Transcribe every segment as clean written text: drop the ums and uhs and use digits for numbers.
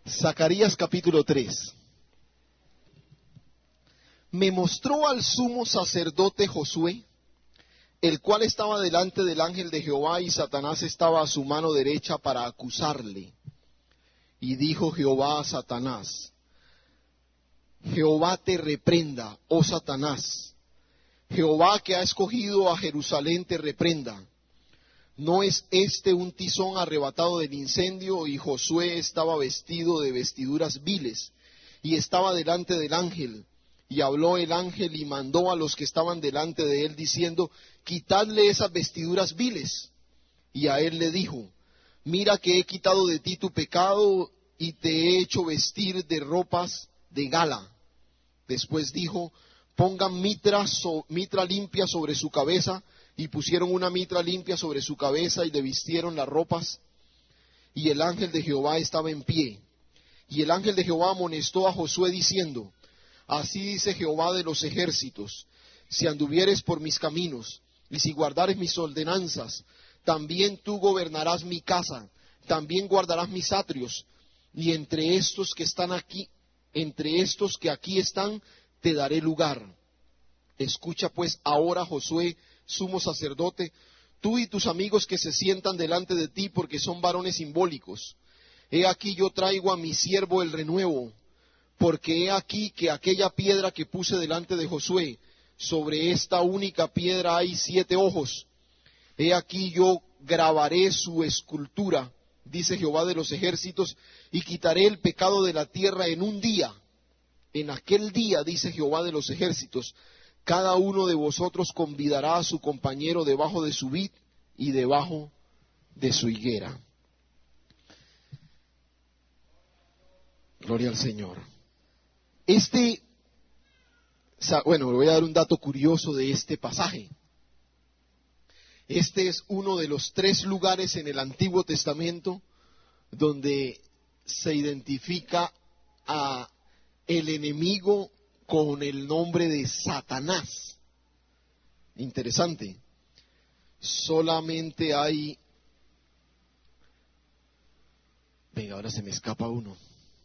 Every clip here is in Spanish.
Zacarías capítulo 3. Me mostró al sumo sacerdote Josué, el cual estaba delante del ángel de Jehová, y Satanás estaba a su mano derecha para acusarle. Y dijo Jehová a Satanás: Jehová te reprenda, oh Satanás. Jehová, que ha escogido a Jerusalén, te reprenda. ¿No es este un tizón arrebatado del incendio? Y Josué estaba vestido de vestiduras viles, y estaba delante del ángel. Y habló el ángel y mandó a los que estaban delante de él, diciendo: quitadle esas vestiduras viles. Y a él le dijo: mira que he quitado de ti tu pecado, y te he hecho vestir de ropas de gala. Después dijo: pongan mitra limpia sobre su cabeza. Y pusieron una mitra limpia sobre su cabeza, y le vistieron las ropas. Y el ángel de Jehová estaba en pie. Y el ángel de Jehová amonestó a Josué, diciendo: así dice Jehová de los ejércitos: si anduvieres por mis caminos, y si guardares mis ordenanzas, también tú gobernarás mi casa, también guardarás mis atrios, y entre estos que están aquí, entre estos que aquí están, te daré lugar. Escucha pues ahora, Josué, sumo sacerdote, tú y tus amigos que se sientan delante de ti, porque son varones simbólicos. He aquí yo traigo a mi siervo el renuevo, porque he aquí que aquella piedra que puse delante de Josué, sobre esta única piedra hay 7 ojos. He aquí yo grabaré su escultura, dice Jehová de los ejércitos, y quitaré el pecado de la tierra en un día. En aquel día, dice Jehová de los ejércitos, cada uno de vosotros convidará a su compañero debajo de su vid y debajo de su higuera. Gloria al Señor. Bueno, le voy a dar un dato curioso de este pasaje. Este es uno de los 3 lugares en el Antiguo Testamento donde se identifica a el enemigo con el nombre de Satanás. Interesante. Solamente hay... Venga, ahora se me escapa uno.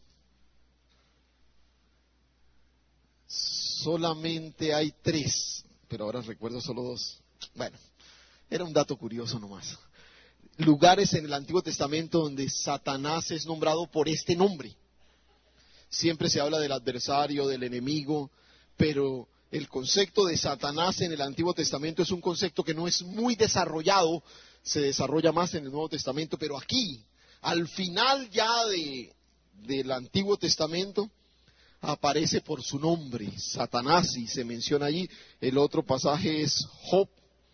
Solamente hay 3, pero ahora recuerdo solo 2. Bueno, era un dato curioso nomás. Lugares en el Antiguo Testamento donde Satanás es nombrado por este nombre. Siempre se habla del adversario, del enemigo, pero el concepto de Satanás en el Antiguo Testamento es un concepto que no es muy desarrollado, se desarrolla más en el Nuevo Testamento, pero aquí, al final ya del Antiguo Testamento, aparece por su nombre, Satanás, y se menciona allí. El otro pasaje es Job,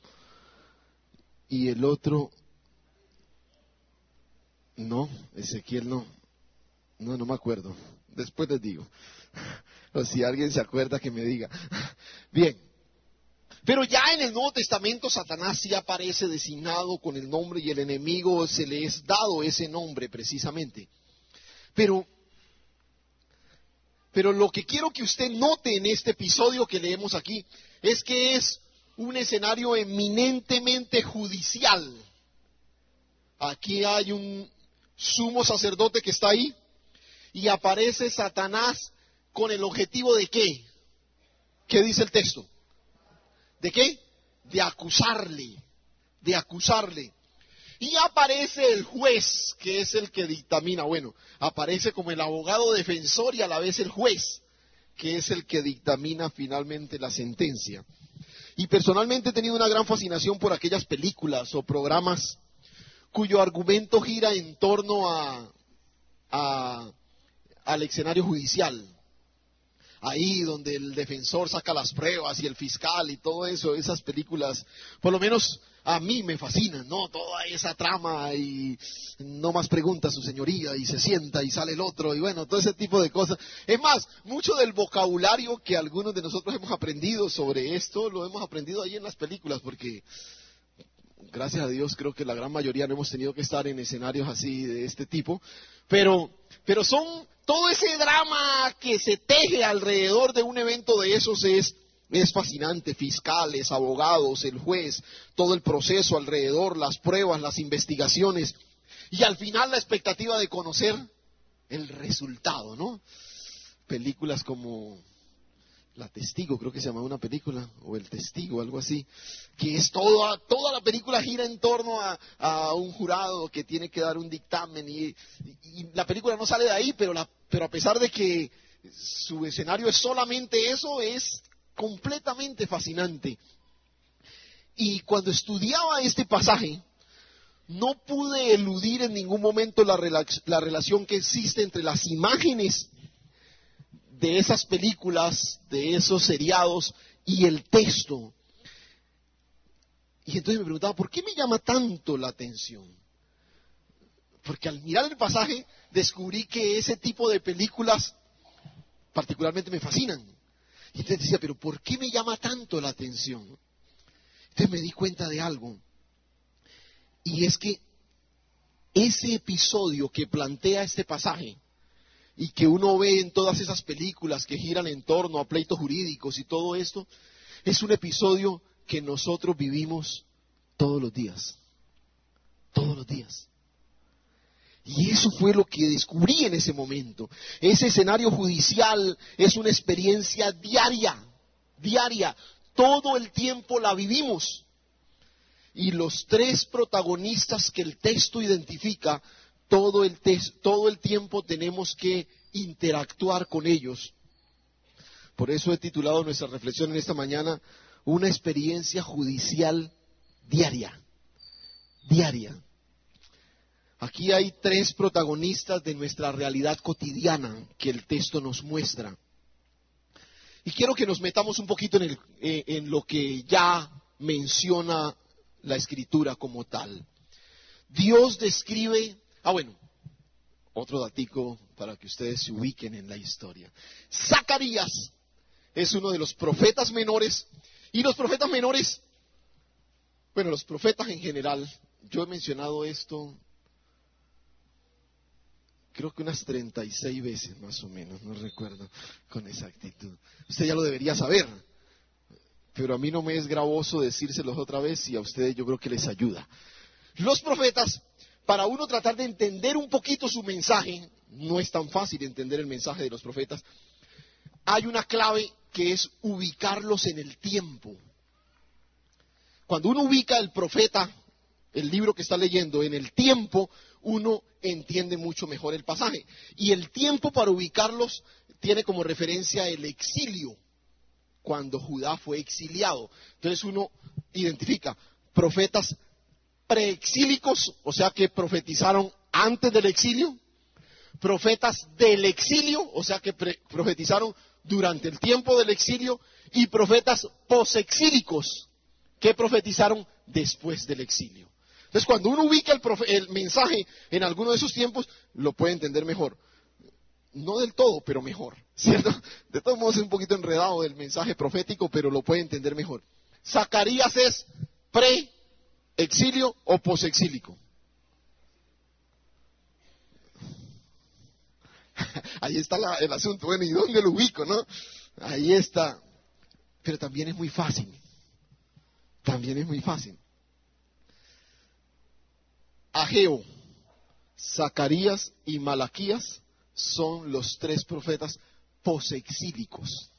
y el otro, no, Ezequiel no me acuerdo. Después les digo, o si alguien se acuerda que me diga. Bien, pero ya en el Nuevo Testamento Satanás sí aparece designado con el nombre, y el enemigo se le es dado ese nombre precisamente. Pero lo que quiero que usted note en este episodio que leemos aquí es que es un escenario eminentemente judicial. Aquí hay un sumo sacerdote que está ahí, y aparece Satanás con el objetivo de ¿qué? ¿Qué dice el texto? ¿De qué? De acusarle. Y aparece el juez, que es el que dictamina. Bueno, aparece como el abogado defensor y a la vez el juez, que es el que dictamina finalmente la sentencia. Y personalmente he tenido una gran fascinación por aquellas películas o programas cuyo argumento gira en torno al escenario judicial. Ahí donde el defensor saca las pruebas y el fiscal y todo eso, esas películas, por lo menos a mí me fascinan, ¿no? Toda esa trama y no más preguntas, su señoría, y se sienta y sale el otro, y bueno, todo ese tipo de cosas. Es más, mucho del vocabulario que algunos de nosotros hemos aprendido sobre esto, lo hemos aprendido ahí en las películas, porque gracias a Dios creo que la gran mayoría no hemos tenido que estar en escenarios así de este tipo, pero son todo ese drama que se teje alrededor de un evento de esos es fascinante. Fiscales, abogados, el juez, todo el proceso alrededor, las pruebas, las investigaciones, y al final la expectativa de conocer el resultado, ¿no? Películas como La Testigo, creo que se llama una película, o El Testigo, algo así, que es toda la película gira en torno a un jurado que tiene que dar un dictamen y la película no sale de ahí, pero a pesar de que su escenario es solamente eso, es completamente fascinante. Y cuando estudiaba este pasaje, no pude eludir en ningún momento la relación que existe entre las imágenes de esas películas, de esos seriados y el texto. Y entonces me preguntaba, ¿por qué me llama tanto la atención? Porque al mirar el pasaje descubrí que ese tipo de películas particularmente me fascinan. Y entonces decía, ¿pero por qué me llama tanto la atención? Entonces me di cuenta de algo. Y es que ese episodio que plantea este pasaje y que uno ve en todas esas películas que giran en torno a pleitos jurídicos y todo esto, es un episodio que nosotros vivimos todos los días. Todos los días. Y eso fue lo que descubrí en ese momento. Ese escenario judicial es una experiencia diaria. Todo el tiempo la vivimos. Y los tres protagonistas que el texto identifica, todo el tiempo tenemos que interactuar con ellos. Por eso he titulado nuestra reflexión en esta mañana, una experiencia judicial diaria. Aquí hay tres protagonistas de nuestra realidad cotidiana que el texto nos muestra. Y quiero que nos metamos un poquito en lo que ya menciona la Escritura como tal. Dios describe, otro datico para que ustedes se ubiquen en la historia. Zacarías es uno de los profetas menores, y los profetas menores, los profetas en general, yo he mencionado esto, creo que unas 36 veces más o menos, no recuerdo con exactitud. Usted ya lo debería saber, pero a mí no me es gravoso decírselos otra vez y a ustedes yo creo que les ayuda. Los profetas, para uno tratar de entender un poquito su mensaje, no es tan fácil entender el mensaje de los profetas, hay una clave que es ubicarlos en el tiempo. Cuando uno ubica el profeta, el libro que está leyendo, en el tiempo, uno entiende mucho mejor el pasaje. Y el tiempo para ubicarlos tiene como referencia el exilio, cuando Judá fue exiliado. Entonces uno identifica profetas preexílicos, o sea que profetizaron antes del exilio, profetas del exilio, o sea que profetizaron durante el tiempo del exilio, y profetas posexílicos, que profetizaron después del exilio. Entonces cuando uno ubica el mensaje en alguno de esos tiempos, lo puede entender mejor. No del todo, pero mejor, ¿cierto? De todos modos es un poquito enredado el mensaje profético, pero lo puede entender mejor. Zacarías es pre-exilio o posexílico. Ahí está el asunto. Bueno, ¿y dónde lo ubico, no? Ahí está. Pero también es muy fácil. Ageo, Zacarías y Malaquías son los tres profetas posexílicos.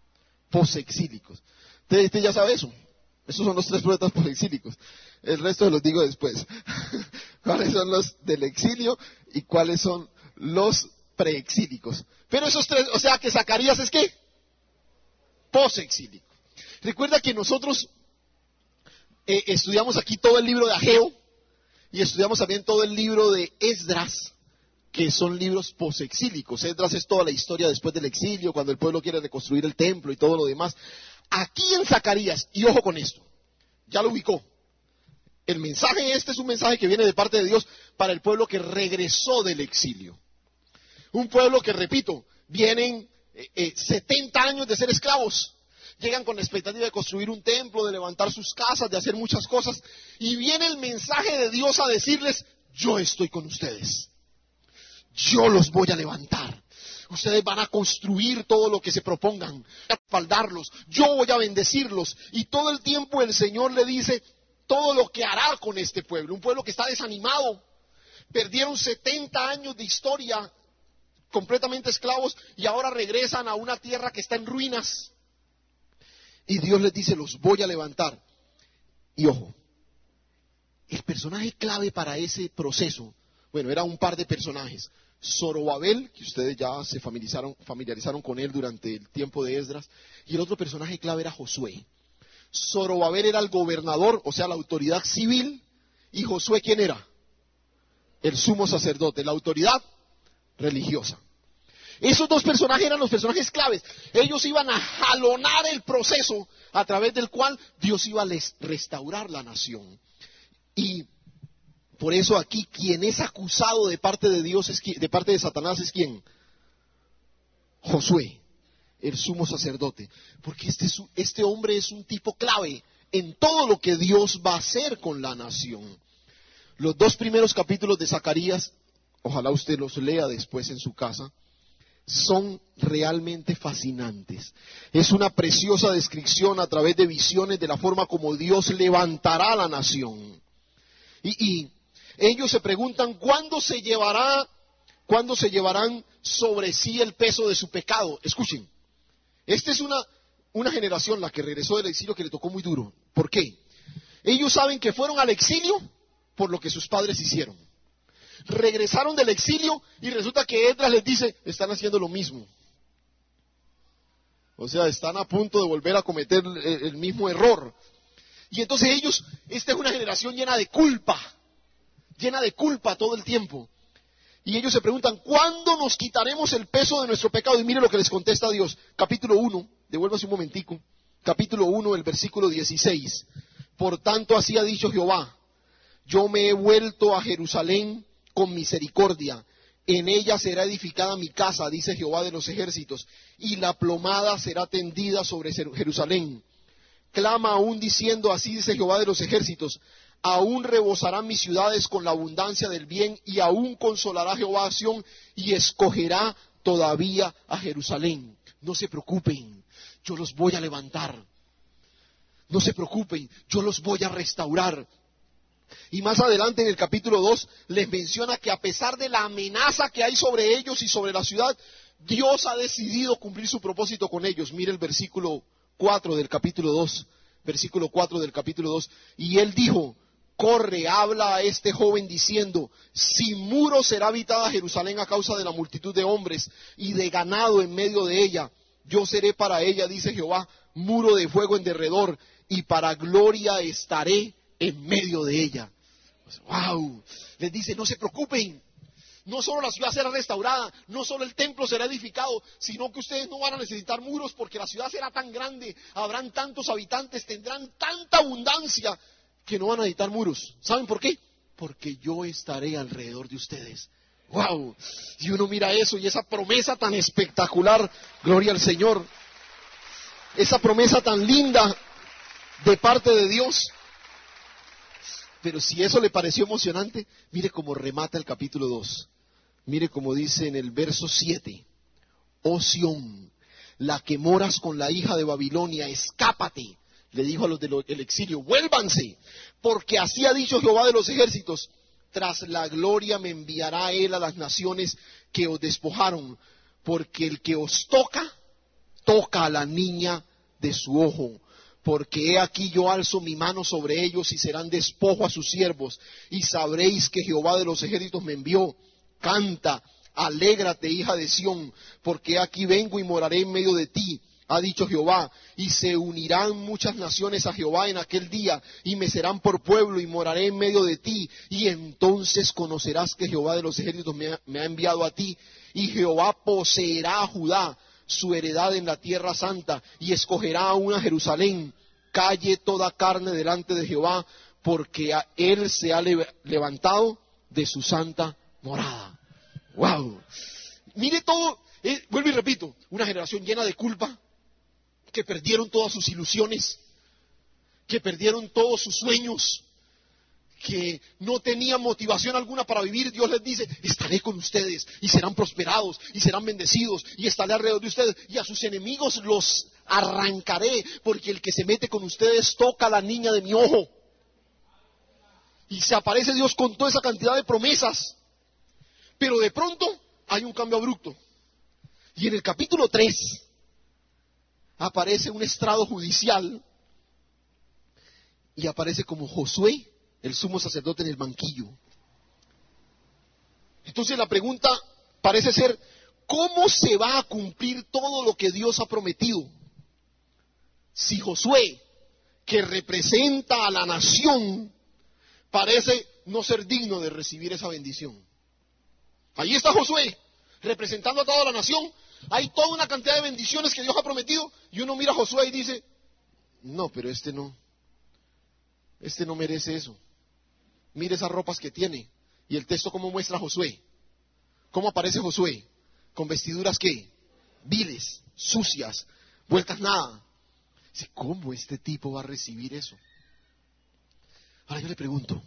Usted ya sabe eso. Esos son los tres profetas posexílicos. El resto se los digo después. ¿Cuáles son los del exilio y cuáles son los preexílicos? Pero esos tres, o sea que Zacarías es ¿qué? Posexílico. Recuerda que nosotros estudiamos aquí todo el libro de Ageo y estudiamos también todo el libro de Esdras, que son libros posexílicos. Esdras es toda la historia después del exilio, cuando el pueblo quiere reconstruir el templo y todo lo demás. Aquí en Zacarías, y ojo con esto, ya lo ubicó. El mensaje es un mensaje que viene de parte de Dios para el pueblo que regresó del exilio. Un pueblo que, repito, vienen 70 años de ser esclavos. Llegan con la expectativa de construir un templo, de levantar sus casas, de hacer muchas cosas. Y viene el mensaje de Dios a decirles, yo estoy con ustedes. Yo los voy a levantar. Ustedes van a construir todo lo que se propongan. Voy a respaldarlos. Yo voy a bendecirlos. Y todo el tiempo el Señor le dice todo lo que hará con este pueblo. Un pueblo que está desanimado. Perdieron 70 años de historia completamente esclavos y ahora regresan a una tierra que está en ruinas. Y Dios les dice, los voy a levantar. Y ojo, el personaje clave para ese proceso, bueno, era un par de personajes. Zorobabel, que ustedes ya se familiarizaron con él durante el tiempo de Esdras, y el otro personaje clave era Josué. Zorobabel era el gobernador, o sea, la autoridad civil, y Josué, ¿quién era? El sumo sacerdote, la autoridad religiosa. Esos dos personajes eran los personajes claves. Ellos iban a jalonar el proceso a través del cual Dios iba a restaurar la nación. Y por eso aquí quien es acusado de parte de Dios, de parte de Satanás, es ¿quién? Josué, el sumo sacerdote. Porque este hombre es un tipo clave en todo lo que Dios va a hacer con la nación. Los 2 primeros capítulos de Zacarías, ojalá usted los lea después en su casa, son realmente fascinantes. Es una preciosa descripción a través de visiones de la forma como Dios levantará a la nación. Y ellos se preguntan ¿cuándo se llevarán sobre sí el peso de su pecado? Escuchen, esta es una generación, la que regresó del exilio, que le tocó muy duro. ¿Por qué? Ellos saben que fueron al exilio por lo que sus padres hicieron. Regresaron del exilio y resulta que Esdras les dice, están haciendo lo mismo. O sea, están a punto de volver a cometer el mismo error. Y entonces esta es una generación llena de culpa todo el tiempo. Y ellos se preguntan, ¿cuándo nos quitaremos el peso de nuestro pecado? Y mire lo que les contesta Dios. Capítulo 1, devuélvase un momentico. Capítulo 1, el versículo 16. Por tanto, así ha dicho Jehová, yo me he vuelto a Jerusalén con misericordia. En ella será edificada mi casa, dice Jehová de los ejércitos, y la plomada será tendida sobre Jerusalén. Clama aún diciendo, así dice Jehová de los ejércitos, aún rebosarán mis ciudades con la abundancia del bien, y aún consolará Jehová a Sión, y escogerá todavía a Jerusalén. No se preocupen, yo los voy a levantar. No se preocupen, yo los voy a restaurar. Y más adelante en el capítulo 2 les menciona que a pesar de la amenaza que hay sobre ellos y sobre la ciudad, Dios ha decidido cumplir su propósito con ellos. Mire el versículo 4 del capítulo 2. Versículo 4 del capítulo 2. Y él dijo, corre, habla a este joven diciendo, sin muro será habitada Jerusalén a causa de la multitud de hombres y de ganado en medio de ella. Yo seré para ella, dice Jehová, muro de fuego en derredor, y para gloria estaré en medio de ella. ¡Wow! Les dice, no se preocupen. No solo la ciudad será restaurada, no solo el templo será edificado, sino que ustedes no van a necesitar muros porque la ciudad será tan grande, habrán tantos habitantes, tendrán tanta abundancia que no van a necesitar muros. ¿Saben por qué? Porque yo estaré alrededor de ustedes. ¡Wow! Y uno mira eso y esa promesa tan espectacular, gloria al Señor, esa promesa tan linda de parte de Dios. Pero si eso le pareció emocionante, mire cómo remata el capítulo 2. Mire cómo dice en el verso 7. Oh Sión, la que moras con la hija de Babilonia, escápate. Le dijo a los del exilio, vuélvanse, porque así ha dicho Jehová de los ejércitos. Tras la gloria me enviará él a las naciones que os despojaron, porque el que os toca a la niña de su ojo. Porque he aquí yo alzo mi mano sobre ellos y serán despojo a sus siervos, y sabréis que Jehová de los ejércitos me envió. Canta, alégrate, hija de Sión, porque aquí vengo y moraré en medio de ti, ha dicho Jehová, y se unirán muchas naciones a Jehová en aquel día, y me serán por pueblo, y moraré en medio de ti, y entonces conocerás que Jehová de los ejércitos me ha enviado a ti, y Jehová poseerá a Judá, su heredad en la tierra santa, y escogerá a una Jerusalén. Calle toda carne delante de Jehová, porque a él se ha levantado de su santa morada. ¡Wow! Mire todo, vuelvo y repito, una generación llena de culpa, que perdieron todas sus ilusiones, que perdieron todos sus sueños, que no tenían motivación alguna para vivir. Dios les dice, estaré con ustedes y serán prosperados y serán bendecidos y estaré alrededor de ustedes y a sus enemigos los arrancaré, porque el que se mete con ustedes toca a la niña de mi ojo. Y se aparece Dios con toda esa cantidad de promesas, pero de pronto hay un cambio abrupto. Y en el capítulo 3 aparece un estrado judicial y aparece como Josué, el sumo sacerdote, en el banquillo. Entonces la pregunta parece ser, ¿cómo se va a cumplir todo lo que Dios ha prometido? Si Josué, que representa a la nación, parece no ser digno de recibir esa bendición. Ahí está Josué, representando a toda la nación. Hay toda una cantidad de bendiciones que Dios ha prometido, y uno mira a Josué y dice, no, pero este no merece eso. Mire esas ropas que tiene. Y el texto cómo muestra a Josué. ¿Cómo aparece Josué? Con vestiduras ¿qué? Viles, sucias, vueltas nada. Dice, ¿cómo este tipo va a recibir eso? Ahora yo le pregunto,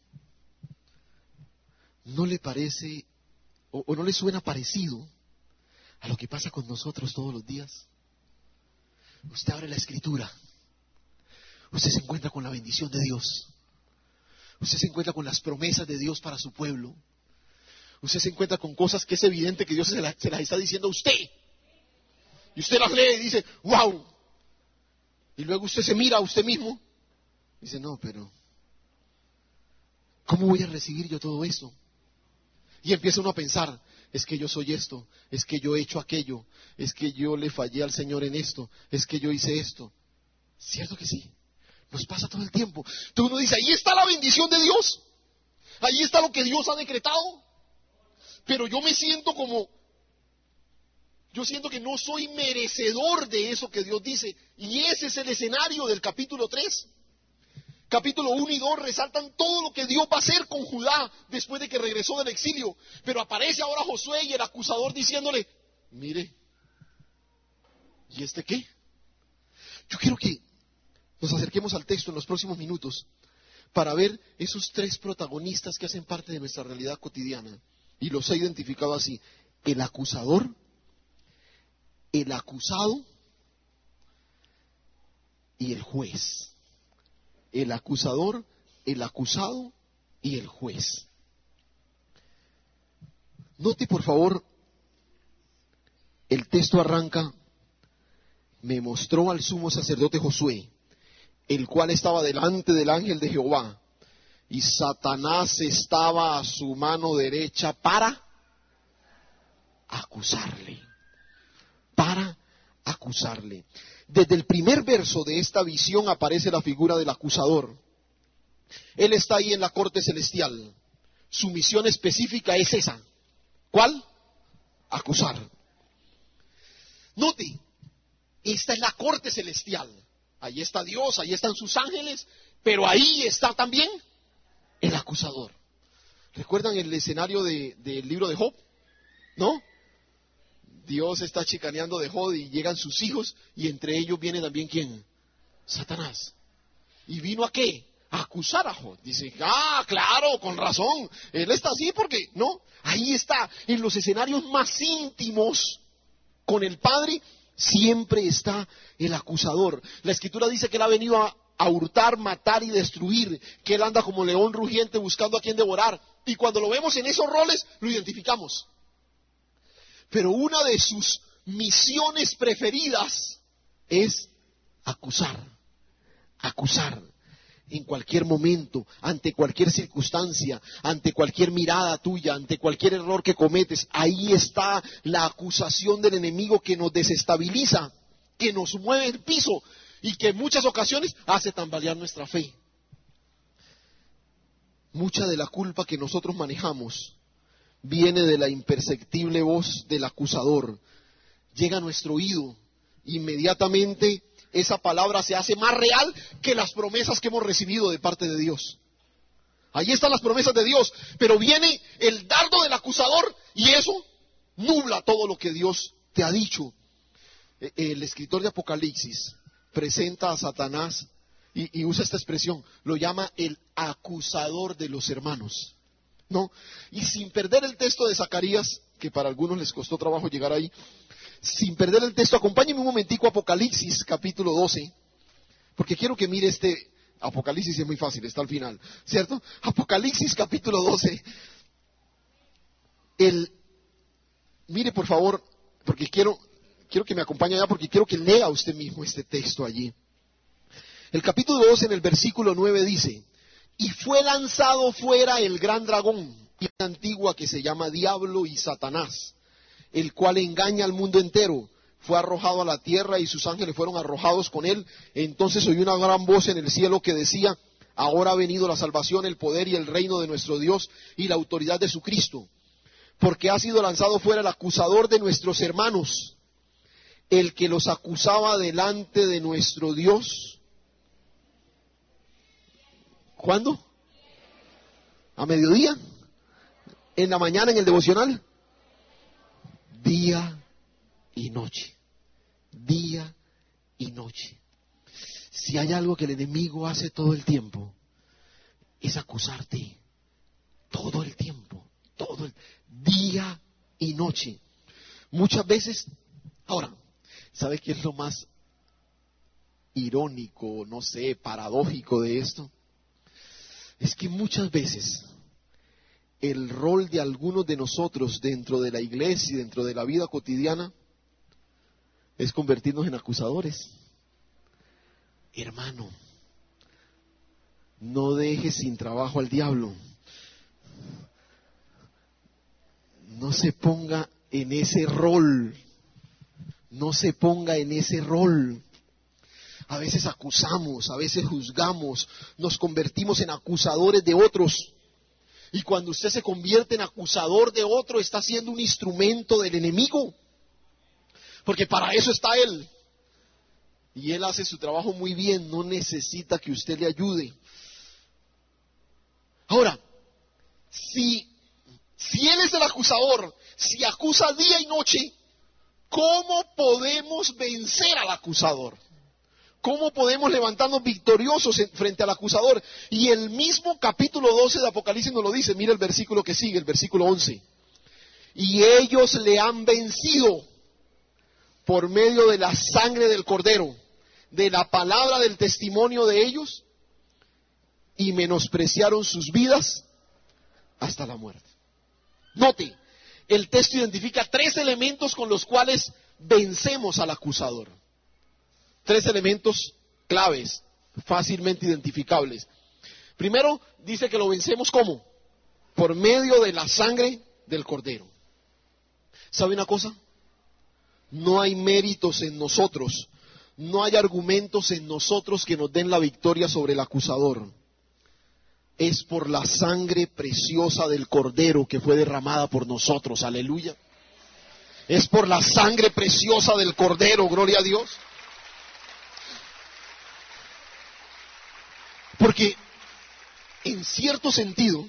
¿no le parece o no le suena parecido a lo que pasa con nosotros todos los días? Usted abre la Escritura, usted se encuentra con la bendición de Dios, usted se encuentra con las promesas de Dios para su pueblo, usted se encuentra con cosas que es evidente que Dios se las está diciendo a usted, y usted las lee y dice, wow, y luego usted se mira a usted mismo y dice, no, pero ¿cómo voy a recibir yo todo esto? Y empieza uno a pensar, es que yo soy esto, es que yo he hecho aquello, es que yo le fallé al Señor en esto, es que yo hice esto. ¿Cierto que sí? Nos pasa todo el tiempo. Entonces uno dice, ahí está la bendición de Dios, ahí está lo que Dios ha decretado, pero yo siento que no soy merecedor de eso que Dios dice, y ese es el escenario del capítulo 3. Capítulo 1 y 2 resaltan todo lo que Dios va a hacer con Judá después de que regresó del exilio. Pero aparece ahora Josué y el acusador diciéndole, mire, ¿y este qué? Yo quiero que nos acerquemos al texto en los próximos minutos para ver esos tres protagonistas que hacen parte de nuestra realidad cotidiana. Y los he identificado así: el acusador, el acusado y el juez. El acusador, el acusado y el juez. Note por favor, el texto arranca, me mostró al sumo sacerdote Josué, el cual estaba delante del ángel de Jehová, y Satanás estaba a su mano derecha para acusarle. Para acusarle. Desde el primer verso de esta visión aparece la figura del acusador. Él está ahí en la corte celestial. Su misión específica es esa. ¿Cuál? Acusar. Note, esta es la corte celestial. Ahí está Dios, ahí están sus ángeles, pero ahí está también el acusador. ¿Recuerdan el escenario del libro de Job? ¿No? Dios está chicaneando de Job y llegan sus hijos, y entre ellos viene también ¿quién? Satanás. ¿Y vino a qué? A acusar a Job. Dice, claro, con razón, él está así porque, ¿no? Ahí está, en los escenarios más íntimos con el Padre, siempre está el acusador. La Escritura dice que él ha venido a hurtar, matar y destruir, que él anda como león rugiente buscando a quien devorar. Y cuando lo vemos en esos roles, lo identificamos. Pero una de sus misiones preferidas es acusar. Acusar. En cualquier momento, ante cualquier circunstancia, ante cualquier mirada tuya, ante cualquier error que cometes, ahí está la acusación del enemigo que nos desestabiliza, que nos mueve el piso y que en muchas ocasiones hace tambalear nuestra fe. Mucha de la culpa que nosotros manejamos viene de la imperceptible voz del acusador. Llega a nuestro oído, inmediatamente esa palabra se hace más real que las promesas que hemos recibido de parte de Dios. Ahí están las promesas de Dios, pero viene el dardo del acusador y eso nubla todo lo que Dios te ha dicho. El escritor de Apocalipsis presenta a Satanás y usa esta expresión, lo llama el acusador de los hermanos, ¿no? Y sin perder el texto de Zacarías, que para algunos les costó trabajo llegar ahí, sin perder el texto, acompáñenme un momentico a Apocalipsis capítulo 12, porque quiero que mire Apocalipsis es muy fácil, está al final, ¿cierto? Apocalipsis capítulo 12, el Mire por favor, porque quiero que me acompañe allá, porque quiero que lea usted mismo este texto allí. El capítulo 2 en el versículo 9 dice: y fue lanzado fuera el gran dragón, y la antigua que se llama Diablo y Satanás, el cual engaña al mundo entero. Fue arrojado a la tierra y sus ángeles fueron arrojados con él. Entonces oí una gran voz en el cielo que decía: ahora ha venido la salvación, el poder y el reino de nuestro Dios y la autoridad de su Cristo. Porque ha sido lanzado fuera el acusador de nuestros hermanos, el que los acusaba delante de nuestro Dios. ¿Cuándo? ¿A mediodía? ¿En la mañana en el devocional? Día y noche. Día y noche. Si hay algo que el enemigo hace todo el tiempo, es acusarte. Todo el tiempo. Día y noche. Muchas veces, ahora, ¿sabe qué es lo más irónico, no sé, paradójico de esto? Es que muchas veces el rol de algunos de nosotros dentro de la iglesia y dentro de la vida cotidiana es convertirnos en acusadores. Hermano, no dejes sin trabajo al diablo. No se ponga en ese rol. No se ponga en ese rol. A veces acusamos, a veces juzgamos, nos convertimos en acusadores de otros. Y cuando usted se convierte en acusador de otro, está siendo un instrumento del enemigo. Porque para eso está él. Y él hace su trabajo muy bien, no necesita que usted le ayude. Ahora, si él es el acusador, si acusa día y noche, ¿cómo podemos vencer al acusador? ¿Cómo podemos levantarnos victoriosos frente al acusador? Y el mismo capítulo 12 de Apocalipsis nos lo dice. Mira el versículo que sigue, el versículo 11. Y ellos le han vencido por medio de la sangre del Cordero, de la palabra del testimonio de ellos, y menospreciaron sus vidas hasta la muerte. Note, el texto identifica 3 elementos con los cuales vencemos al acusador. 3 elementos claves, fácilmente identificables. Primero, dice que lo vencemos ¿cómo? Por medio de la sangre del Cordero. ¿Sabe una cosa? No hay méritos en nosotros, no hay argumentos en nosotros que nos den la victoria sobre el acusador. Es por la sangre preciosa del Cordero que fue derramada por nosotros, aleluya. Es por la sangre preciosa del Cordero, gloria a Dios. Porque, en cierto sentido,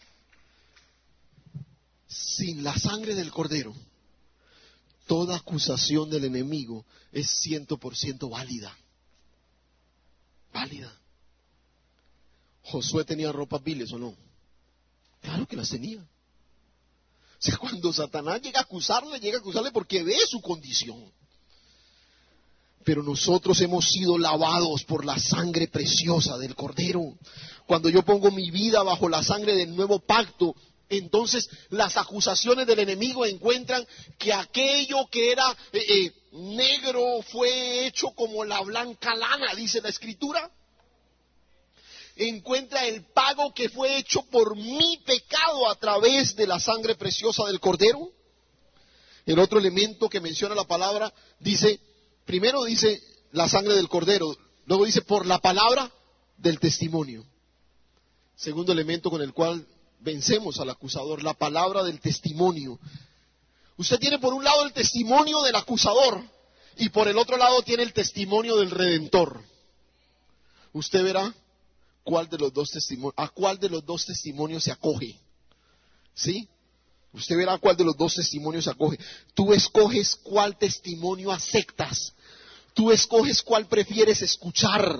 sin la sangre del Cordero, toda acusación del enemigo es 100% válida. Válida. ¿Josué tenía ropas viles o no? Claro que las tenía. O sea, cuando Satanás llega a acusarle porque ve su condición. Pero nosotros hemos sido lavados por la sangre preciosa del Cordero. Cuando yo pongo mi vida bajo la sangre del nuevo pacto, entonces las acusaciones del enemigo encuentran que aquello que era negro fue hecho como la blanca lana, dice la Escritura. Encuentra el pago que fue hecho por mi pecado a través de la sangre preciosa del Cordero. El otro elemento que menciona la palabra dice, primero dice la sangre del Cordero, luego dice por la palabra del testimonio. Segundo elemento con el cual vencemos al acusador, la palabra del testimonio. Usted tiene por un lado el testimonio del acusador y por el otro lado tiene el testimonio del Redentor. Usted verá a cuál de los dos testimonios se acoge. ¿Sí? Usted verá cuál de los dos testimonios se acoge. Tú escoges cuál testimonio aceptas. Tú escoges cuál prefieres escuchar.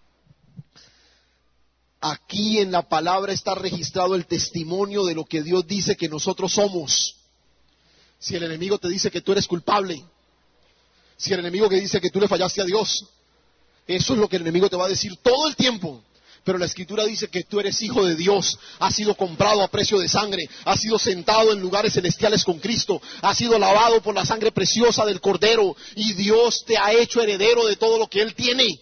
Aquí en la palabra está registrado el testimonio de lo que Dios dice que nosotros somos. Si el enemigo te dice que tú eres culpable, si el enemigo que dice que tú le fallaste a Dios, eso es lo que el enemigo te va a decir todo el tiempo. Pero la Escritura dice que tú eres hijo de Dios, has sido comprado a precio de sangre, has sido sentado en lugares celestiales con Cristo, has sido lavado por la sangre preciosa del Cordero y Dios te ha hecho heredero de todo lo que Él tiene.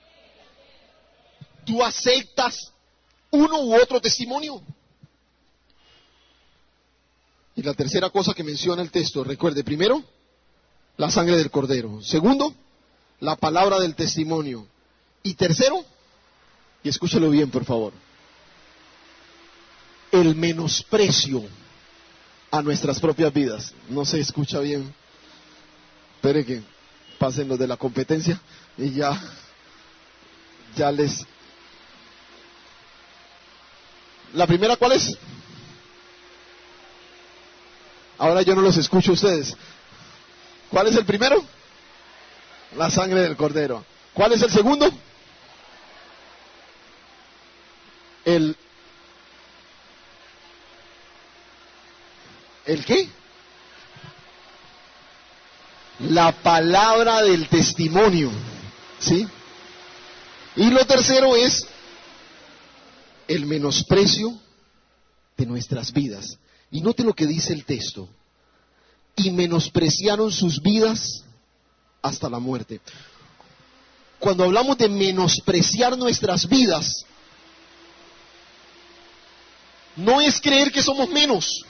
Tú aceptas uno u otro testimonio. Y la tercera cosa que menciona el texto, recuerde, primero, la sangre del Cordero. Segundo, la palabra del testimonio. Y tercero, y escúchelo bien, por favor, el menosprecio a nuestras propias vidas. No se escucha bien. Espere que pasen los de la competencia y ya les... ¿La primera cuál es? Ahora yo no los escucho a ustedes. ¿Cuál es el primero? La sangre del Cordero. ¿Cuál es el segundo? ¿El qué? La palabra del testimonio, ¿sí? Y lo tercero es el menosprecio de nuestras vidas. Y note lo que dice el texto. Y menospreciaron sus vidas hasta la muerte. Cuando hablamos de menospreciar nuestras vidas, no es creer que somos menos.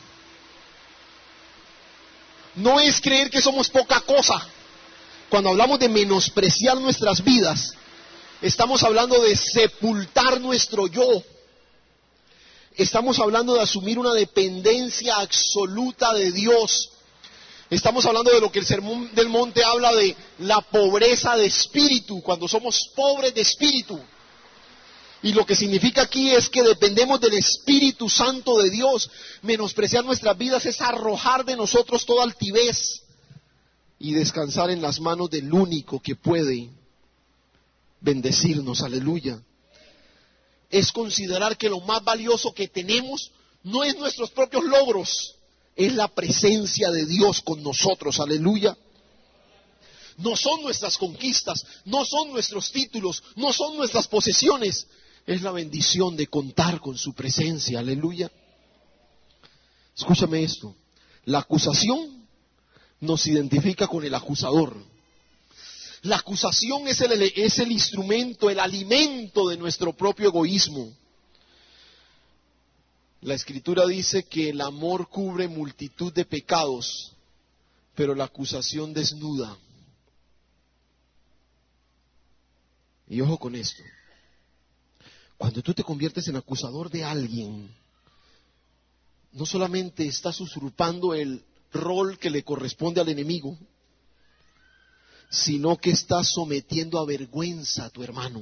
No es creer que somos poca cosa. Cuando hablamos de menospreciar nuestras vidas, estamos hablando de sepultar nuestro yo. Estamos hablando de asumir una dependencia absoluta de Dios. Estamos hablando de lo que el Sermón del Monte habla de la pobreza de espíritu, cuando somos pobres de espíritu. Y lo que significa aquí es que dependemos del Espíritu Santo de Dios. Menospreciar nuestras vidas es arrojar de nosotros toda altivez y descansar en las manos del único que puede bendecirnos. Aleluya. Es considerar que lo más valioso que tenemos no es nuestros propios logros, es la presencia de Dios con nosotros. Aleluya. No son nuestras conquistas, no son nuestros títulos, no son nuestras posesiones. Es la bendición de contar con su presencia. Aleluya. Escúchame esto. La acusación nos identifica con el acusador. La acusación es el instrumento, el alimento de nuestro propio egoísmo. La Escritura dice que el amor cubre multitud de pecados, pero la acusación desnuda. Y ojo con esto. Cuando tú te conviertes en acusador de alguien, no solamente estás usurpando el rol que le corresponde al enemigo, sino que estás sometiendo a vergüenza a tu hermano.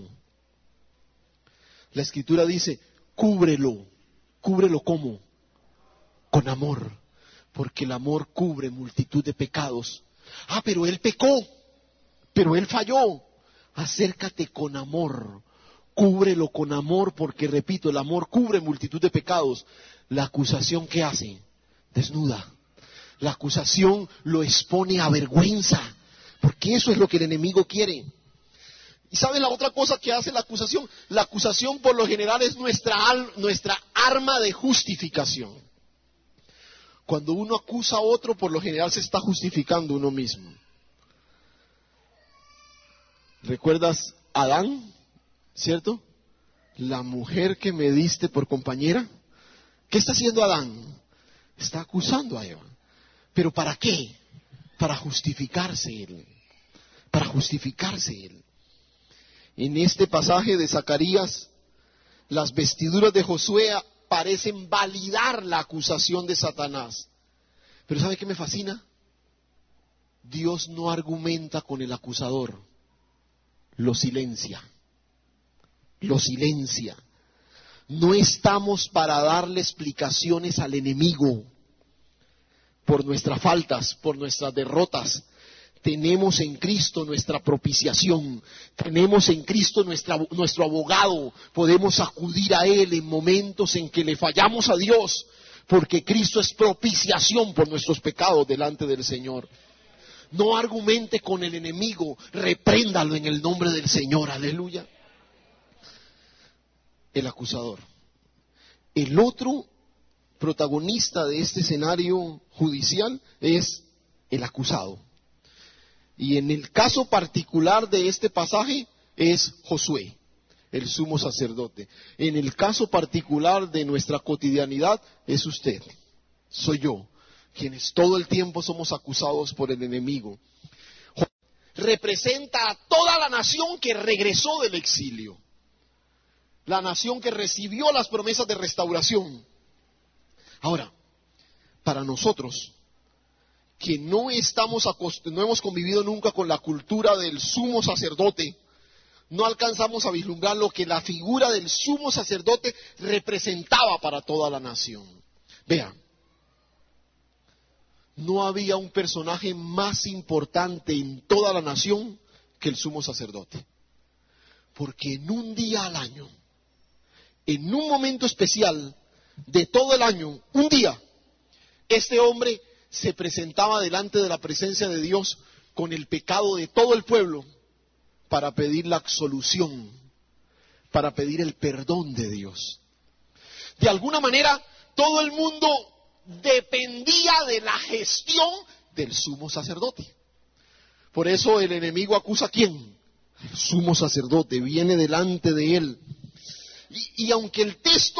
La Escritura dice, cúbrelo. ¿Cúbrelo cómo? Con amor, porque el amor cubre multitud de pecados. Ah, pero él pecó, pero él falló. Acércate con amor, cúbrelo con amor, porque repito, el amor cubre multitud de pecados. La acusación, ¿qué hace? Desnuda. La acusación lo expone a vergüenza, porque eso es lo que el enemigo quiere. ¿Y saben la otra cosa que hace la acusación? La acusación por lo general es nuestra arma de justificación. Cuando uno acusa a otro, por lo general se está justificando uno mismo. ¿Recuerdas a Adán? ¿Cierto? La mujer que me diste por compañera. ¿Qué está haciendo Adán? Está acusando a Eva. ¿Pero para qué? Para justificarse él. Para justificarse él. En este pasaje de Zacarías, las vestiduras de Josué parecen validar la acusación de Satanás. Pero ¿sabe qué me fascina? Dios no argumenta con el acusador, lo silencia. Lo silencia. No estamos para darle explicaciones al enemigo por nuestras faltas, por nuestras derrotas. Tenemos en Cristo nuestra propiciación, tenemos en Cristo nuestro abogado, podemos acudir a Él en momentos en que le fallamos a Dios, porque Cristo es propiciación por nuestros pecados delante del Señor. No argumente con el enemigo, repréndalo en el nombre del Señor, aleluya. el acusador. El otro protagonista de este escenario judicial es el acusado. Y en el caso particular de este pasaje es Josué, el sumo sacerdote. En el caso particular de nuestra cotidianidad es usted, soy yo, quienes todo el tiempo somos acusados por el enemigo. Representa a toda la nación que regresó del exilio, la nación que recibió las promesas de restauración. Ahora, para nosotros, que no hemos convivido nunca con la cultura del sumo sacerdote, no alcanzamos a vislumbrar lo que la figura del sumo sacerdote representaba para toda la nación. Vean, no había un personaje más importante en toda la nación que el sumo sacerdote. Porque en un día al año, en un momento especial de todo el año, un día, este hombre se presentaba delante de la presencia de Dios con el pecado de todo el pueblo para pedir la absolución, para pedir el perdón de Dios. De alguna manera, todo el mundo dependía de la gestión del sumo sacerdote. Por eso el enemigo acusa ¿a quién? El sumo sacerdote, viene delante de él. Y aunque el texto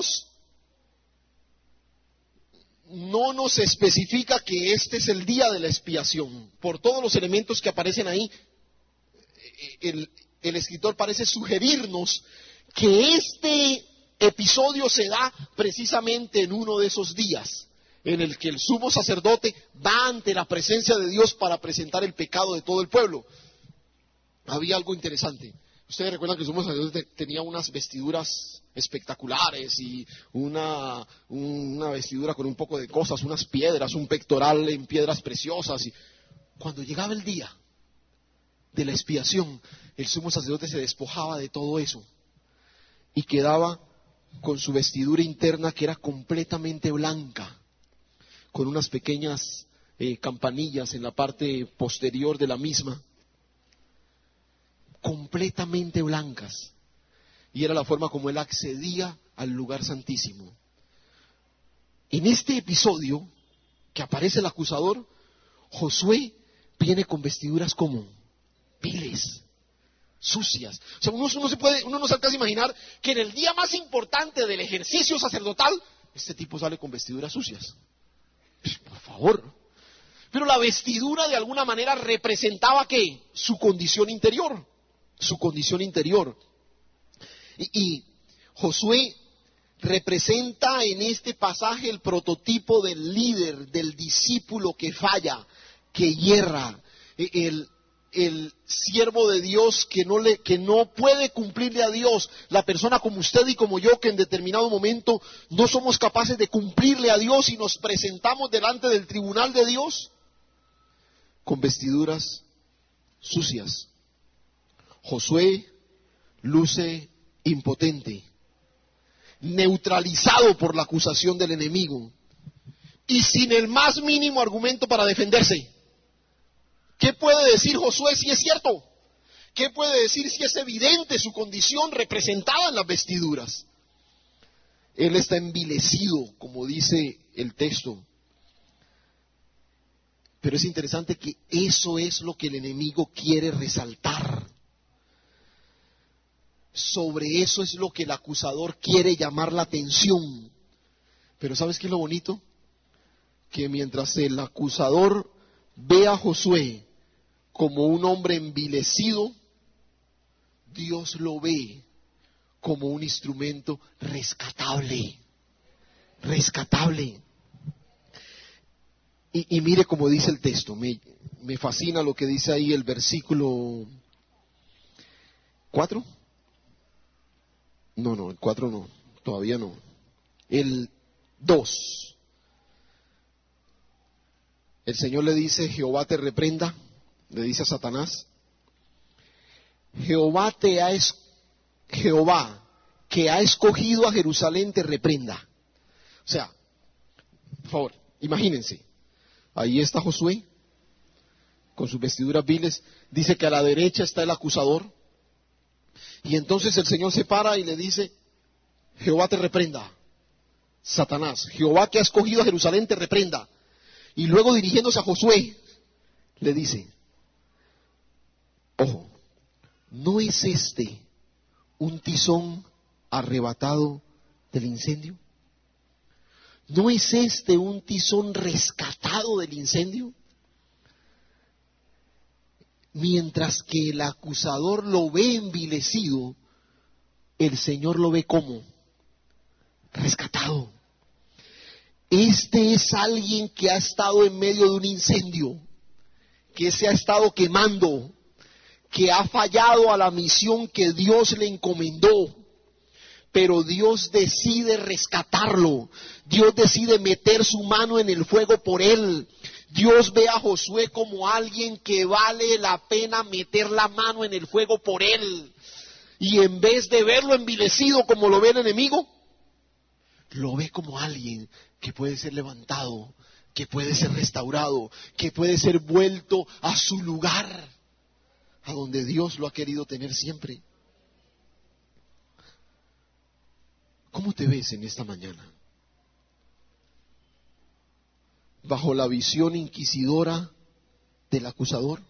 no nos especifica que este es el día de la expiación, por todos los elementos que aparecen ahí, el escritor parece sugerirnos que este episodio se da precisamente en uno de esos días en el que el sumo sacerdote va ante la presencia de Dios para presentar el pecado de todo el pueblo. Había algo interesante. Ustedes recuerdan que el sumo sacerdote tenía unas vestiduras espectaculares y una vestidura con un poco de cosas, unas piedras, un pectoral en piedras preciosas. Y cuando llegaba el día de la expiación, el sumo sacerdote se despojaba de todo eso y quedaba con su vestidura interna que era completamente blanca, con unas pequeñas campanillas en la parte posterior de la misma, completamente blancas, y era la forma como él accedía al lugar santísimo. En este episodio que aparece el acusador, Josué viene con vestiduras como viles, sucias. O sea, uno no se alcanza a imaginar que en el día más importante del ejercicio sacerdotal, este tipo sale con vestiduras sucias. Por favor. Pero la vestidura de alguna manera representaba ¿qué? Su condición interior. Su condición interior. Y Josué representa en este pasaje el prototipo del líder, del discípulo que falla, que yerra, el siervo de Dios que no puede cumplirle a Dios, la persona como usted y como yo que en determinado momento no somos capaces de cumplirle a Dios y nos presentamos delante del tribunal de Dios con vestiduras sucias. Josué luce impotente, neutralizado por la acusación del enemigo y sin el más mínimo argumento para defenderse. ¿Qué puede decir Josué si es cierto? ¿Qué puede decir si es evidente su condición representada en las vestiduras? Él está envilecido, como dice el texto. Pero es interesante que eso es lo que el enemigo quiere resaltar. Sobre eso es lo que el acusador quiere llamar la atención. Pero ¿sabes qué es lo bonito? Que mientras el acusador ve a Josué como un hombre envilecido, Dios lo ve como un instrumento rescatable. Rescatable. Y mire cómo dice el texto. Me fascina lo que dice ahí el versículo 4. No, el 4 no, todavía no. El 2. El Señor le dice, Jehová te reprenda, le dice a Satanás. Jehová que ha escogido a Jerusalén te reprenda. O sea, por favor, imagínense, ahí está Josué, con sus vestiduras viles, dice que a la derecha está el acusador. Y entonces el Señor se para y le dice, Jehová te reprenda. Satanás, Jehová que ha escogido a Jerusalén te reprenda. Y luego dirigiéndose a Josué, le dice, ojo, ¿no es este un tizón arrebatado del incendio? ¿No es este un tizón rescatado del incendio? Mientras que el acusador lo ve envilecido, el Señor lo ve como rescatado. Este es alguien que ha estado en medio de un incendio, que se ha estado quemando, que ha fallado a la misión que Dios le encomendó. Pero Dios decide rescatarlo. Dios decide meter su mano en el fuego por él. Dios ve a Josué como alguien que vale la pena meter la mano en el fuego por él. Y en vez de verlo envilecido como lo ve el enemigo, lo ve como alguien que puede ser levantado, que puede ser restaurado, que puede ser vuelto a su lugar, a donde Dios lo ha querido tener siempre. ¿Cómo te ves en esta mañana? ¿Bajo la visión inquisidora del acusador?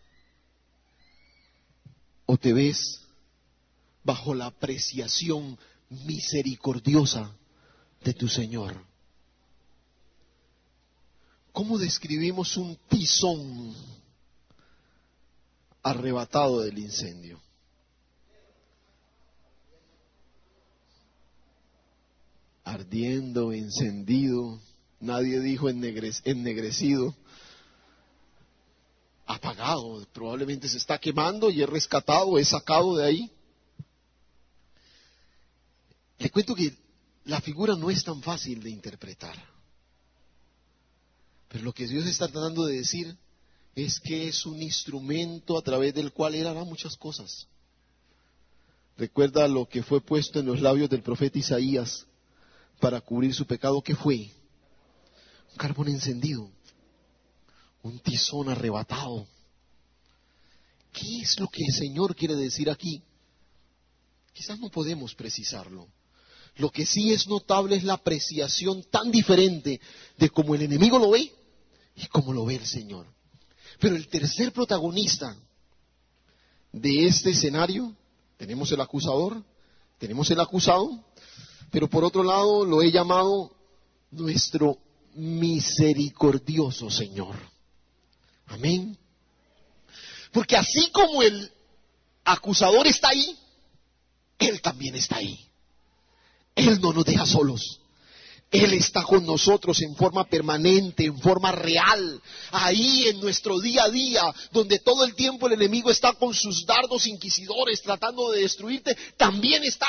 ¿O te ves bajo la apreciación misericordiosa de tu Señor? ¿Cómo describimos un tizón arrebatado del incendio? Ardiendo, encendido, nadie dijo ennegrecido, apagado, probablemente se está quemando y es rescatado, es sacado de ahí. Le cuento que la figura no es tan fácil de interpretar, pero lo que Dios está tratando de decir es que es un instrumento a través del cual Él hará muchas cosas. Recuerda lo que fue puesto en los labios del profeta Isaías para cubrir su pecado. ¿Qué fue? Un carbón encendido, un tizón arrebatado. ¿Qué es lo que el Señor quiere decir aquí? Quizás no podemos precisarlo. Lo que sí es notable es la apreciación tan diferente de cómo el enemigo lo ve y cómo lo ve el Señor. Pero el tercer protagonista de este escenario, tenemos el acusador, tenemos el acusado, pero por otro lado lo he llamado nuestro misericordioso Señor. Amén. Porque así como el acusador está ahí, Él también está ahí. Él no nos deja solos. Él está con nosotros en forma permanente, en forma real, ahí en nuestro día a día, donde todo el tiempo el enemigo está con sus dardos inquisidores tratando de destruirte. También está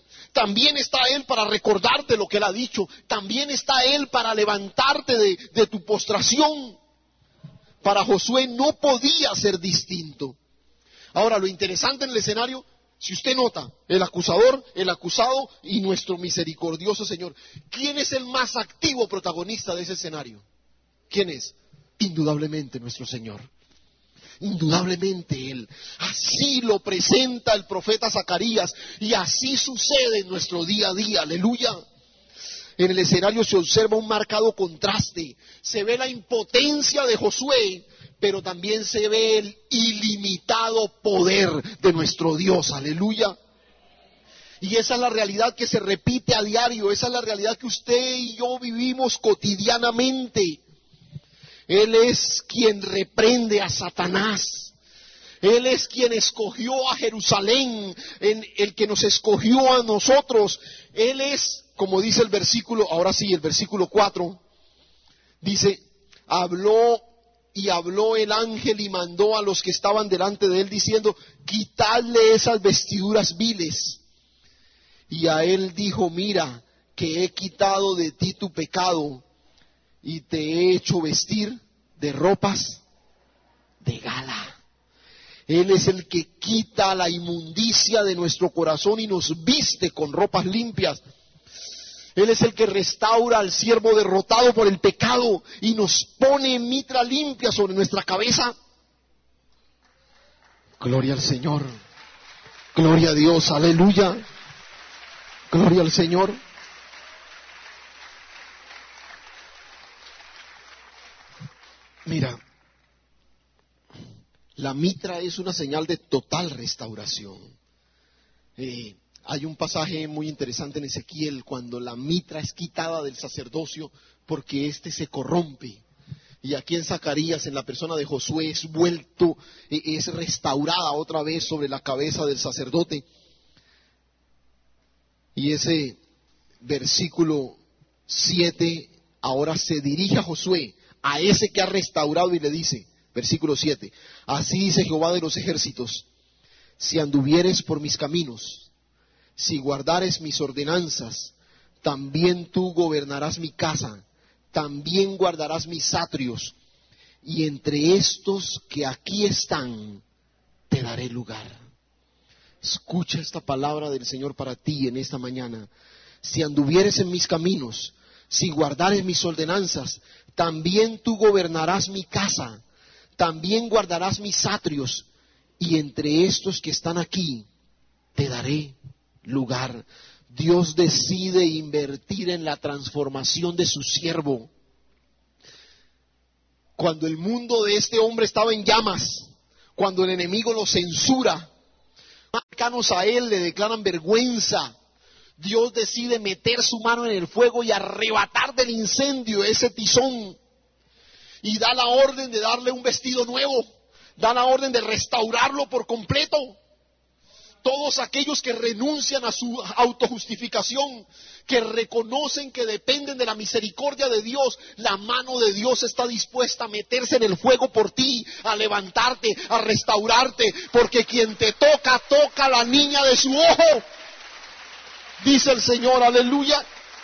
Él para recordarte lo que Él ha dicho. También está Él para levantarte de tu postración. Para Josué no podía ser distinto. Ahora, lo interesante en el escenario, si usted nota, el acusador, el acusado y nuestro misericordioso Señor. ¿Quién es el más activo protagonista de ese escenario? ¿Quién es? Indudablemente nuestro Señor. Indudablemente Él. Así lo presenta el profeta Zacarías y así sucede en nuestro día a día. Aleluya. En el escenario se observa un marcado contraste. Se ve la impotencia de Josué, pero también se ve el ilimitado poder de nuestro Dios. Aleluya. Y esa es la realidad que se repite a diario. Esa es la realidad que usted y yo vivimos cotidianamente. Él es quien reprende a Satanás. Él es quien escogió a Jerusalén, el que nos escogió a nosotros. Él es, como dice el versículo, ahora sí, el versículo 4, dice, habló el ángel y mandó a los que estaban delante de él diciendo, quitadle esas vestiduras viles. Y a él dijo, mira, que he quitado de ti tu pecado y te he hecho vestir de ropas de gala. Él es el que quita la inmundicia de nuestro corazón y nos viste con ropas limpias. Él es el que restaura al siervo derrotado por el pecado y nos pone mitra limpia sobre nuestra cabeza. Gloria al Señor. Gloria a Dios. Aleluya. Gloria al Señor. Mira, la mitra es una señal de total restauración. Hay un pasaje muy interesante en Ezequiel cuando la mitra es quitada del sacerdocio porque éste se corrompe. Y aquí en Zacarías, en la persona de Josué, es vuelto, es restaurada otra vez sobre la cabeza del sacerdote. Y ese versículo 7 ahora se dirige a Josué, a ese que ha restaurado, y le dice, versículo 7, así dice Jehová de los ejércitos, si anduvieres por mis caminos, si guardares mis ordenanzas, también tú gobernarás mi casa, también guardarás mis atrios, y entre estos que aquí están, te daré lugar. Escucha esta palabra del Señor para ti en esta mañana. Si anduvieres en mis caminos, si guardares mis ordenanzas, también tú gobernarás mi casa, también guardarás mis atrios, y entre estos que están aquí, te daré lugar. Dios decide invertir en la transformación de su siervo. Cuando el mundo de este hombre estaba en llamas, cuando el enemigo lo censura, más cercanos a él le declaran vergüenza, Dios decide meter su mano en el fuego y arrebatar del incendio ese tizón, y da la orden de darle un vestido nuevo, da la orden de restaurarlo por completo. Todos aquellos que renuncian a su autojustificación, que reconocen que dependen de la misericordia de Dios, la mano de Dios está dispuesta a meterse en el fuego por ti, a levantarte, a restaurarte, porque quien te toca, toca a la niña de su ojo, dice el Señor, aleluya.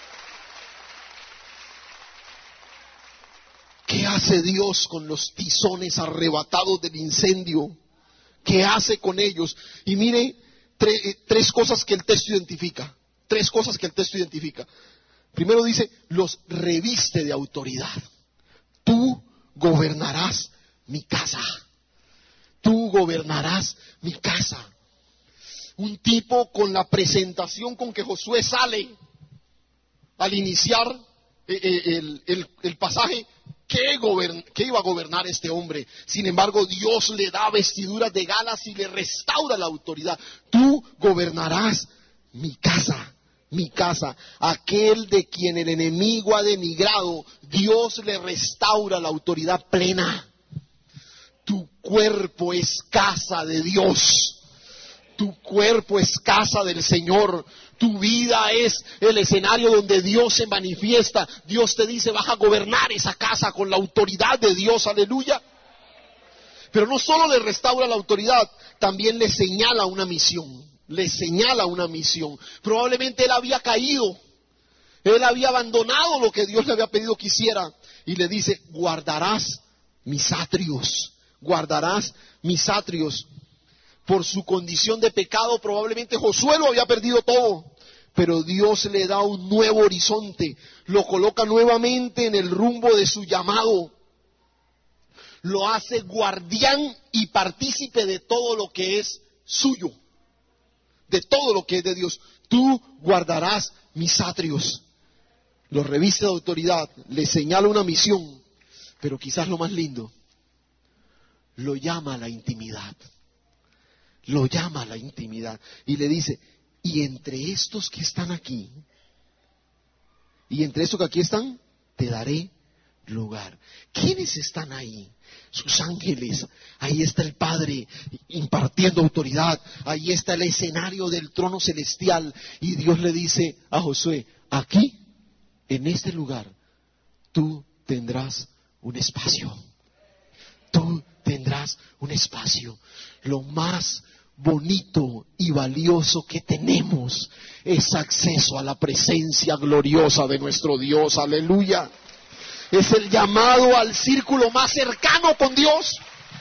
¿Qué hace Dios con los tizones arrebatados del incendio? ¿Qué hace con ellos? Y mire, tres cosas que el texto identifica. Tres cosas que el texto identifica. Primero dice, los reviste de autoridad. Tú gobernarás mi casa. Tú gobernarás mi casa. Un tipo con la presentación con que Josué sale al iniciar el pasaje, ¿qué iba a gobernar este hombre? Sin embargo, Dios le da vestiduras de galas y le restaura la autoridad. Tú gobernarás mi casa, mi casa. Aquel de quien el enemigo ha denigrado, Dios le restaura la autoridad plena. Tu cuerpo es casa de Dios. Tu cuerpo es casa del Señor. Tu vida es el escenario donde Dios se manifiesta. Dios te dice, vas a gobernar esa casa con la autoridad de Dios, aleluya. Pero no solo le restaura la autoridad, también le señala una misión. Le señala una misión. Probablemente él había caído. Él había abandonado lo que Dios le había pedido que hiciera. Y le dice, guardarás mis atrios. Guardarás mis atrios. Por su condición de pecado, probablemente Josué lo había perdido todo, pero Dios le da un nuevo horizonte, lo coloca nuevamente en el rumbo de su llamado, lo hace guardián y partícipe de todo lo que es suyo, de todo lo que es de Dios. Tú guardarás mis atrios. Lo reviste de autoridad, le señala una misión, pero quizás lo más lindo, lo llama a la intimidad. Lo llama a la intimidad y le dice, y entre estos que están aquí, y entre estos que aquí están, te daré lugar. ¿Quiénes están ahí? Sus ángeles. Ahí está el Padre impartiendo autoridad. Ahí está el escenario del trono celestial. Y Dios le dice a Josué, aquí, en este lugar, tú tendrás un espacio. Tú tendrás un espacio. Lo más bonito y valioso que tenemos es acceso a la presencia gloriosa de nuestro Dios, aleluya. Es el llamado al círculo más cercano con Dios.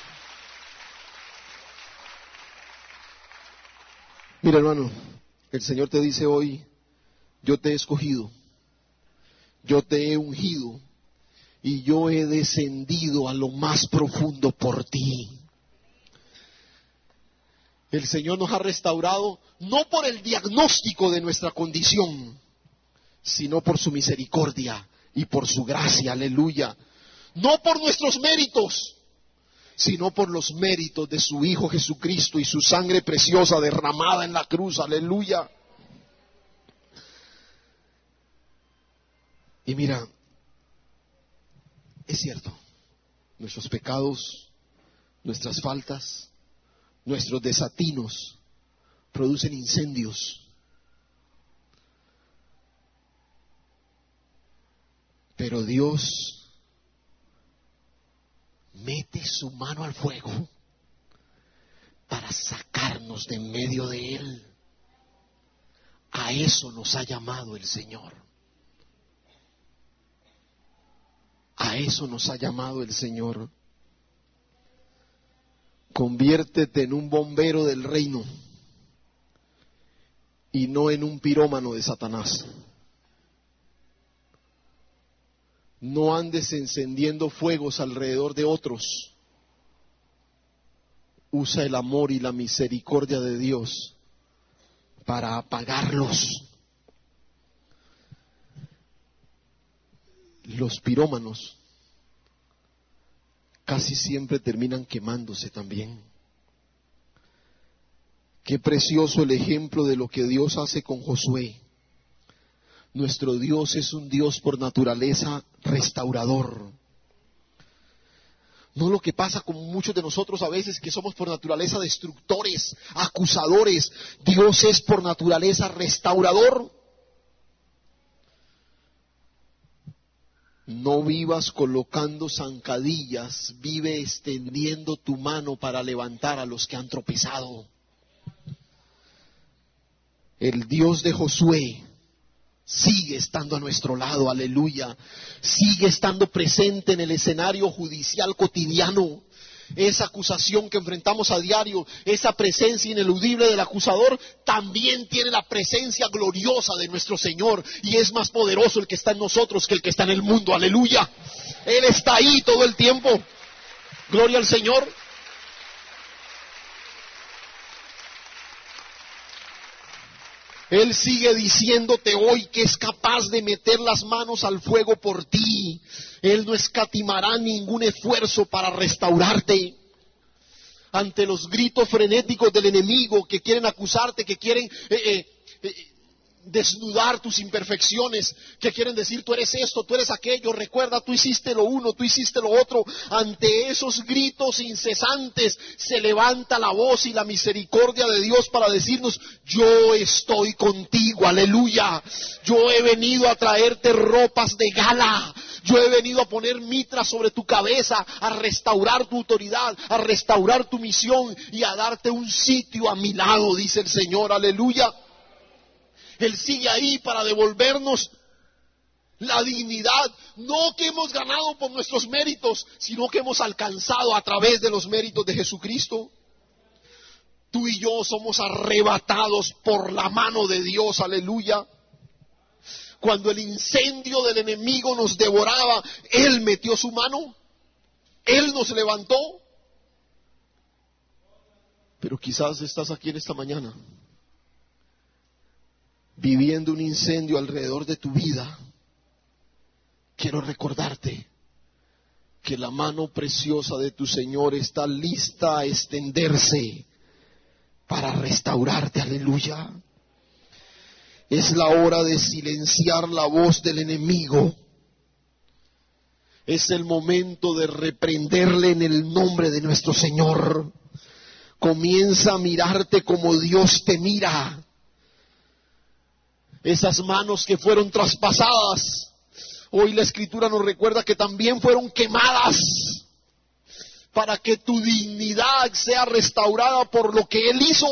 Mira, hermano, el Señor te dice hoy, yo te he escogido, yo te he ungido y yo he descendido a lo más profundo por ti. El Señor nos ha restaurado no por el diagnóstico de nuestra condición, sino por su misericordia y por su gracia, aleluya. No por nuestros méritos, sino por los méritos de su Hijo Jesucristo y su sangre preciosa derramada en la cruz, aleluya. Y mira, es cierto, nuestros pecados, nuestras faltas, nuestros desatinos producen incendios. Pero Dios mete su mano al fuego para sacarnos de en medio de él. A eso nos ha llamado el Señor. A eso nos ha llamado el Señor. Conviértete en un bombero del reino y no en un pirómano de Satanás. No andes encendiendo fuegos alrededor de otros. Usa el amor y la misericordia de Dios para apagarlos. Los pirómanos casi siempre terminan quemándose también. Qué precioso el ejemplo de lo que Dios hace con Josué. Nuestro Dios es un Dios por naturaleza restaurador. No lo que pasa con muchos de nosotros a veces, que somos por naturaleza destructores, acusadores. Dios es por naturaleza restaurador. No vivas colocando zancadillas, vive extendiendo tu mano para levantar a los que han tropezado. El Dios de Josué sigue estando a nuestro lado, aleluya. Sigue estando presente en el escenario judicial cotidiano. Esa acusación que enfrentamos a diario, esa presencia ineludible del acusador, también tiene la presencia gloriosa de nuestro Señor. Y es más poderoso el que está en nosotros que el que está en el mundo, aleluya. Él está ahí todo el tiempo. Gloria al Señor. Él sigue diciéndote hoy que es capaz de meter las manos al fuego por ti. Él no escatimará ningún esfuerzo para restaurarte. Ante los gritos frenéticos del enemigo que quieren acusarte, que quieren desnudar tus imperfecciones, que quieren decir tú eres esto, tú eres aquello, recuerda, tú hiciste lo uno, tú hiciste lo otro. Ante esos gritos incesantes se levanta la voz y la misericordia de Dios para decirnos: yo estoy contigo, aleluya. Yo he venido a traerte ropas de gala, yo he venido a poner mitras sobre tu cabeza, a restaurar tu autoridad, a restaurar tu misión y a darte un sitio a mi lado, dice el Señor, aleluya. Él sigue ahí para devolvernos la dignidad, no que hemos ganado por nuestros méritos, sino que hemos alcanzado a través de los méritos de Jesucristo. Tú y yo somos arrebatados por la mano de Dios, aleluya. Cuando el incendio del enemigo nos devoraba, Él metió su mano, Él nos levantó. Pero quizás estás aquí en esta mañana viviendo un incendio alrededor de tu vida. Quiero recordarte que la mano preciosa de tu Señor está lista a extenderse para restaurarte, aleluya. Es la hora de silenciar la voz del enemigo. Es el momento de reprenderle en el nombre de nuestro Señor. Comienza a mirarte como Dios te mira. Esas manos que fueron traspasadas, hoy la Escritura nos recuerda que también fueron quemadas para que tu dignidad sea restaurada por lo que Él hizo.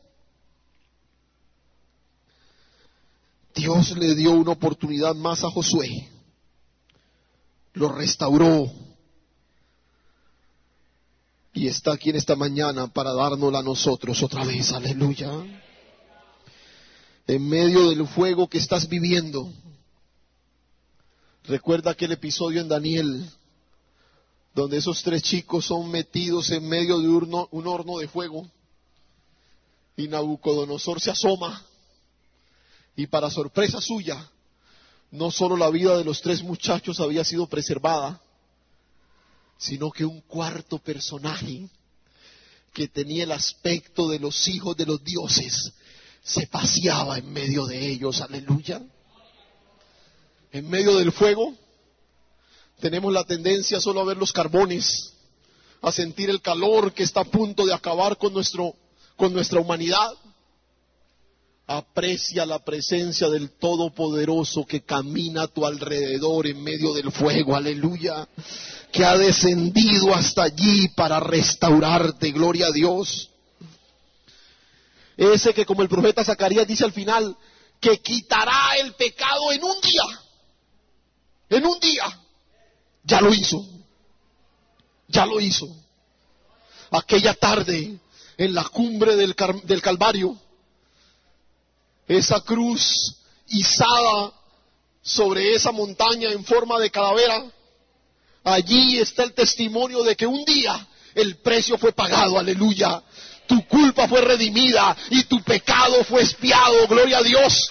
Dios le dio una oportunidad más a Josué, lo restauró y está aquí en esta mañana para dárnosla a nosotros otra vez, aleluya. En medio del fuego que estás viviendo, recuerda aquel episodio en Daniel, donde esos 3 chicos son metidos en medio de un horno de fuego, Y Nabucodonosor se asoma, y para sorpresa suya, no solo la vida de los 3 muchachos había sido preservada, sino que un cuarto personaje que tenía el aspecto de los hijos de los dioses se paseaba en medio de ellos. Aleluya. En medio del fuego tenemos la tendencia solo a ver los carbones, a sentir el calor que está a punto de acabar con nuestra humanidad. Aprecia la presencia del Todopoderoso que camina a tu alrededor en medio del fuego, aleluya, que ha descendido hasta allí para restaurarte, gloria a Dios. Ese que, como el profeta Zacarías dice al final, que quitará el pecado en un día, ya lo hizo. Aquella tarde, en la cumbre del Calvario, esa cruz izada sobre esa montaña en forma de calavera, allí está el testimonio de que un día el precio fue pagado, aleluya. Tu culpa fue redimida y tu pecado fue expiado, gloria a Dios.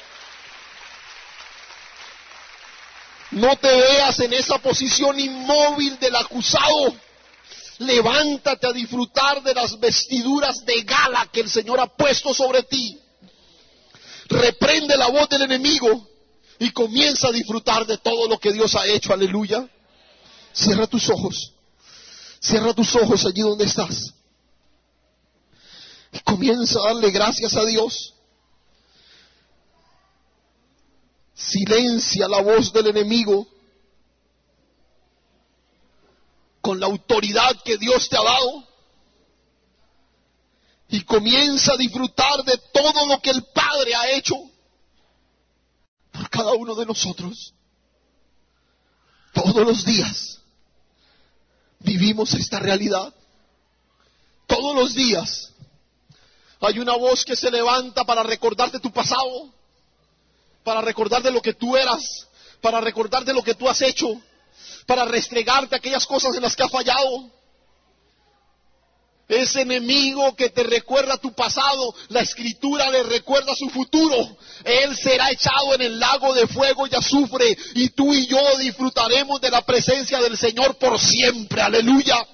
No te veas en esa posición inmóvil del acusado. Levántate a disfrutar de las vestiduras de gala que el Señor ha puesto sobre ti. Reprende la voz del enemigo y comienza a disfrutar de todo lo que Dios ha hecho, aleluya. Cierra tus ojos allí donde estás y comienza a darle gracias a Dios. Silencia la voz del enemigo con la autoridad que Dios te ha dado y comienza a disfrutar de todo lo que el Padre ha hecho por cada uno de nosotros. Todos los días vivimos esta realidad. Todos los días hay una voz que se levanta para recordarte tu pasado, para recordarte lo que tú eras, para recordarte lo que tú has hecho, para restregarte aquellas cosas en las que has fallado. Ese enemigo que te recuerda tu pasado, la Escritura le recuerda su futuro. Él será echado en el lago de fuego y azufre, y tú y yo disfrutaremos de la presencia del Señor por siempre. Aleluya.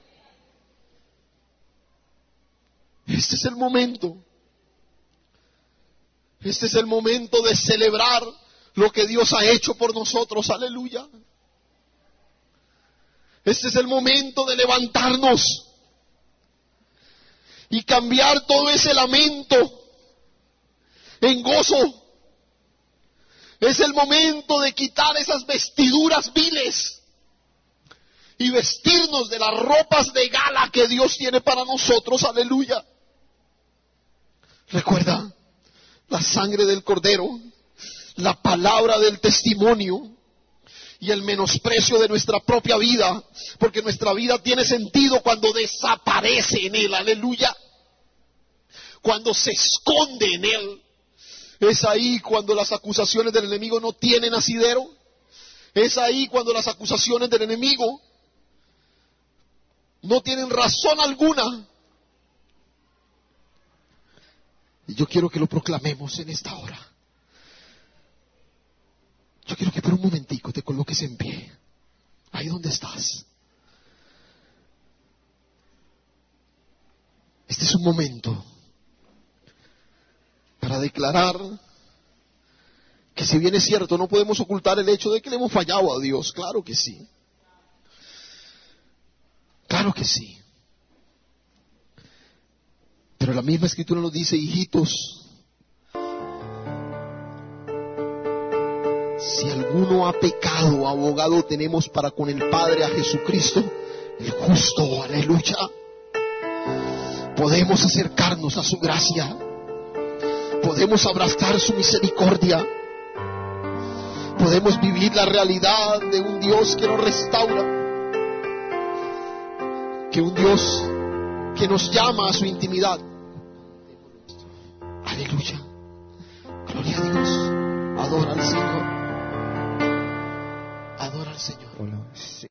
Este es el momento. Este es el momento de celebrar lo que Dios ha hecho por nosotros. Aleluya. Este es el momento de levantarnos y cambiar todo ese lamento en gozo. Es el momento de quitar esas vestiduras viles y vestirnos de las ropas de gala que Dios tiene para nosotros. Aleluya. Recuerda la sangre del Cordero, la palabra del testimonio y el menosprecio de nuestra propia vida, porque nuestra vida tiene sentido cuando desaparece en Él. Aleluya. Cuando se esconde en Él. Es ahí cuando las acusaciones del enemigo no tienen asidero. Es ahí cuando las acusaciones del enemigo no tienen razón alguna. Y yo quiero que lo proclamemos en esta hora. Yo quiero que por un momentico te coloques en pie, ahí donde estás. Este es un momento para declarar que, si bien es cierto, no podemos ocultar el hecho de que le hemos fallado a Dios. Claro que sí. Claro que sí. Pero la misma Escritura nos dice: hijitos, si alguno ha pecado, abogado tenemos para con el Padre a Jesucristo, el justo. Aleluya. Podemos acercarnos a su gracia. Podemos abrazar su misericordia. Podemos vivir la realidad de un Dios que nos restaura. Que un Dios que nos llama a su intimidad. Aleluya. Gloria a Dios. Adora al Señor. Adora al Señor.